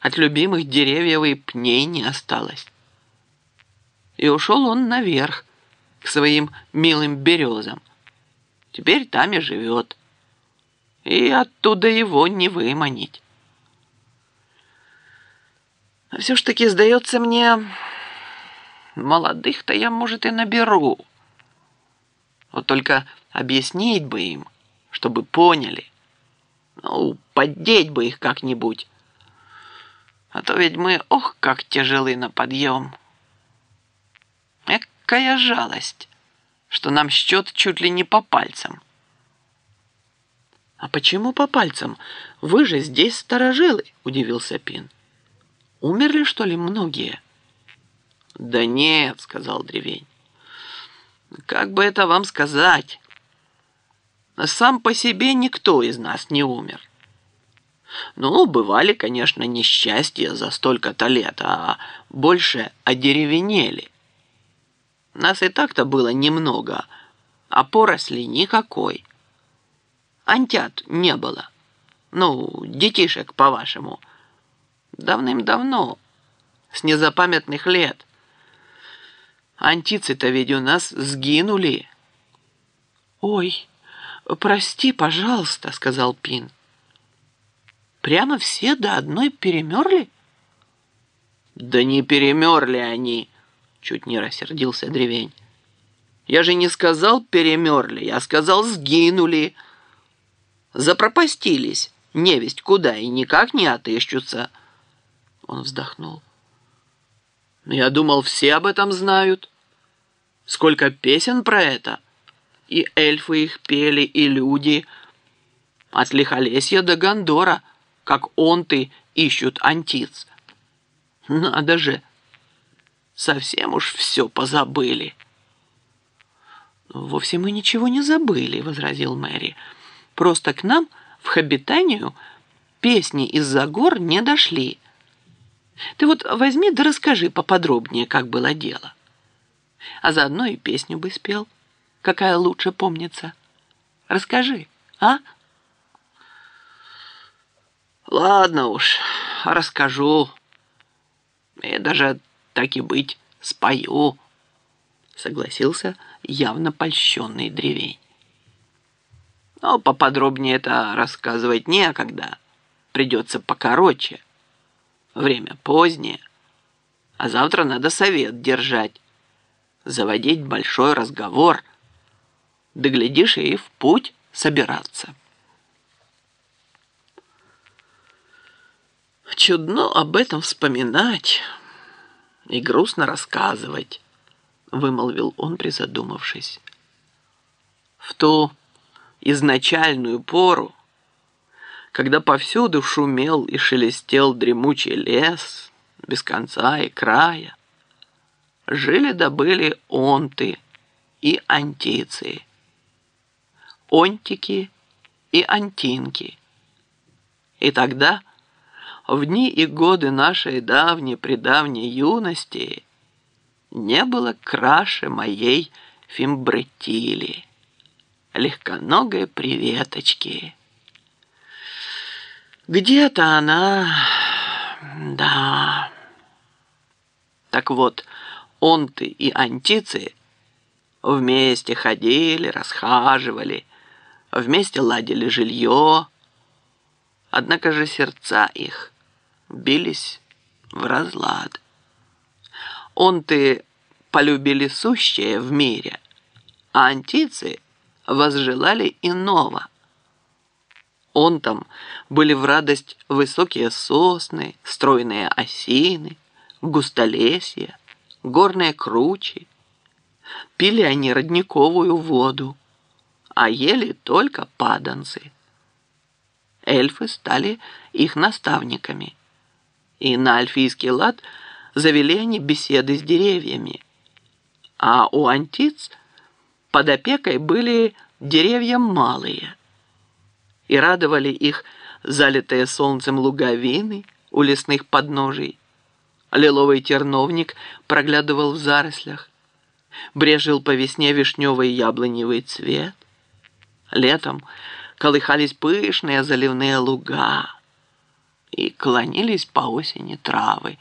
От любимых деревьев и пней не осталось. И ушел он наверх, к своим милым березам. Теперь там и живет. И оттуда его не выманить. А все ж таки, сдается мне, молодых-то я, может, и наберу. Вот только объяснить бы им, чтобы поняли. Ну, поддеть бы их как-нибудь. А то ведь мы, ох, как тяжелы на подъем. Экая жалость, что нам счет чуть ли не по пальцам. А почему по пальцам? Вы же здесь старожилы, удивился Пин. Умерли, что ли, многие? Да нет, сказал Древень. Как бы это вам сказать? Сам по себе никто из нас не умер. Ну, бывали, конечно, несчастья за столько-то лет, а больше одеревенели. Нас и так-то было немного, а поросли никакой. Антят не было. Ну, детишек, по-вашему. Давным-давно, с незапамятных лет. Антицы-то ведь у нас сгинули. Ой, прости, пожалуйста, сказал Пин. Прямо все до одной перемерли? Да не перемерли они, чуть не рассердился Древень. Я же не сказал перемерли, я сказал сгинули. Запропастились невесть куда и никак не отыщутся. Он вздохнул. Я думал, все об этом знают. Сколько песен про это. И эльфы их пели, и люди. От Лихолесья до Гондора, как онты ищут антиц. Надо же, совсем уж все позабыли. Вовсе мы ничего не забыли, возразил Мэри. Просто к нам в Хоббитанию песни из-за гор не дошли. Ты вот возьми да расскажи поподробнее, как было дело. А заодно и песню бы спел, какая лучше помнится. Расскажи, а? Ладно уж, расскажу. И даже так и быть, спою, согласился явно польщенный Древень. Но поподробнее это рассказывать некогда. Придется покороче. Время позднее. А завтра надо совет держать. Заводить большой разговор. Да глядишь, и в путь собираться. Чудно об этом вспоминать и грустно рассказывать, вымолвил он, призадумавшись. В ту изначальную пору, когда повсюду шумел и шелестел дремучий лес без конца и края, жили да были онты и антицы, онтики и антинки. И тогда, в дни и годы нашей давней-предавней юности, не было краше моей Фимбретили, легконогой приветочки. Где-то она... Да. Так вот, онты и антицы вместе ходили, расхаживали, вместе ладили жилье. Однако же сердца их бились в разлад. Онты полюбили сущее в мире, а антицы возжелали иного. Онтам были в радость высокие сосны, стройные осины, густолесья, горные кручи. Пили они родниковую воду, а ели только паданцы. Эльфы стали их наставниками, и на альфийский лад завели они беседы с деревьями. А у антиц под опекой были деревья малые, и радовали их залитые солнцем луговины у лесных подножий. Лиловый терновник проглядывал в зарослях, брезжил по весне вишневый яблоневый цвет. Летом колыхались пышные заливные луга, и клонились по осени травы.